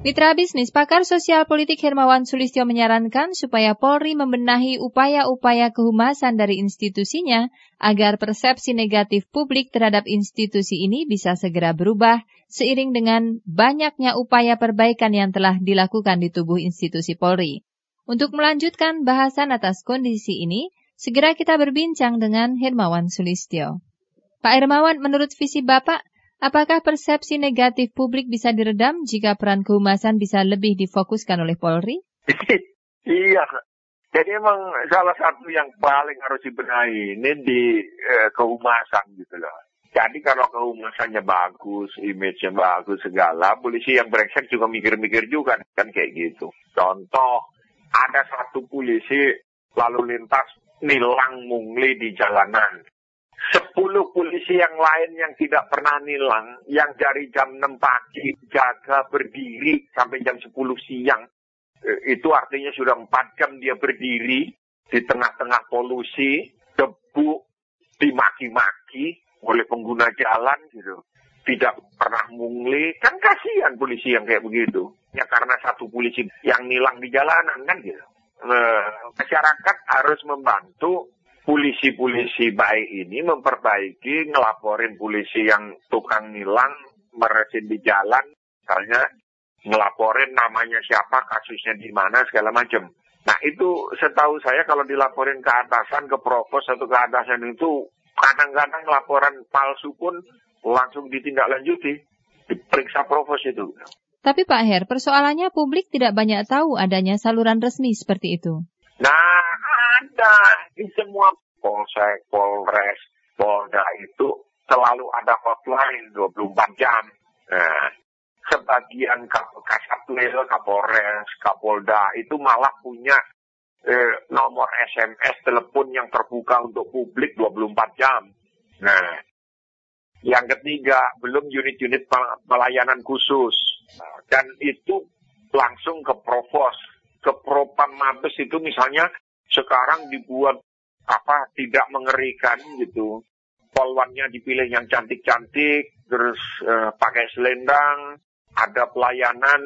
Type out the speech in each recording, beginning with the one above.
Mitra bisnis, pakar sosial politik Hermawan Sulistyo menyarankan supaya Polri membenahi upaya-upaya kehumasan dari institusinya agar persepsi negatif publik terhadap institusi ini bisa segera berubah seiring dengan banyaknya upaya perbaikan yang telah dilakukan di tubuh institusi Polri. Untuk melanjutkan bahasan atas kondisi ini, segera kita berbincang dengan Hermawan Sulistyo. Pak Hermawan, menurut visi Bapak, apakah persepsi negatif publik bisa diredam jika peran kehumasan bisa lebih difokuskan oleh Polri? Iya, jadi emang salah satu yang paling harus dibenahi ini di kehumasan gitu loh. Jadi kalau kehumasannya bagus, image-nya bagus segala, polisi yang brengsek juga mikir-mikir juga kan kayak gitu. Contoh, ada satu polisi lalu lintas nilang mungli di jalanan. 10 polisi yang lain yang tidak pernah nilang, yang dari jam 6 pagi jaga berdiri sampai jam 10 siang. Itu artinya sudah 4 jam dia berdiri di tengah-tengah polusi, debu, dimaki-maki oleh pengguna jalan gitu. Tidak pernah mungli, kan kasihan polisi yang kayak begitu. Ya karena satu polisi yang nilang di jalanan kan gitu. Masyarakat harus membantu polisi-polisi baik ini memperbaiki, ngelaporin polisi yang tukang nilang, meresin di jalan, misalnya ngelaporin namanya siapa, kasusnya di mana, segala macam. Nah itu setahu saya kalau dilaporin ke atasan, ke provos atau ke atasan itu, kadang-kadang laporan palsu pun langsung ditindaklanjuti, diperiksa provos itu. Tapi Pak Her, persoalannya publik tidak banyak tahu adanya saluran resmi seperti itu. Nah, ada di semua polsek, polres, polda itu selalu ada hotline 24 jam. Nah, sebagian Kasatwil, Kapolres, Kapolda itu malah punya nomor SMS, telepon yang terbuka untuk publik 24 jam. Nah, yang ketiga, belum unit-unit pelayanan khusus. Dan itu langsung ke provos. Ke Propam Mabes itu misalnya sekarang dibuat tidak mengerikan gitu. Polwannya dipilih yang cantik-cantik, terus pakai selendang, ada pelayanan,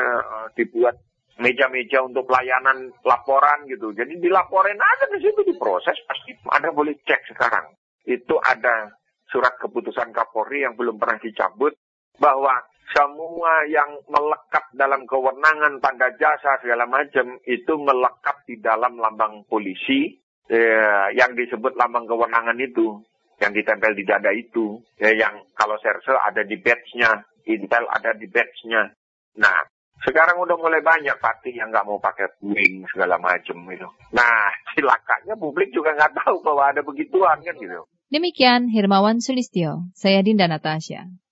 dibuat meja-meja untuk pelayanan laporan gitu. Jadi dilaporin aja di situ, diproses, pasti ada boleh cek sekarang. Itu ada surat keputusan Kapolri yang belum pernah dicabut bahwa semua yang melekat dalam kewenangan, tanda jasa segala macam itu melekat di dalam lambang polisi yang disebut lambang kewenangan itu, yang ditempel di dada itu, yang kalau serse ada di badge-nya, Intel ada di badge-nya. Nah, sekarang udah mulai banyak parti yang nggak mau pakai wing segala macam itu. Nah, silakannya publik juga nggak tahu bahwa ada begituan kan gitu. Demikian Hermawan Sulistyo, saya Dinda Natasha.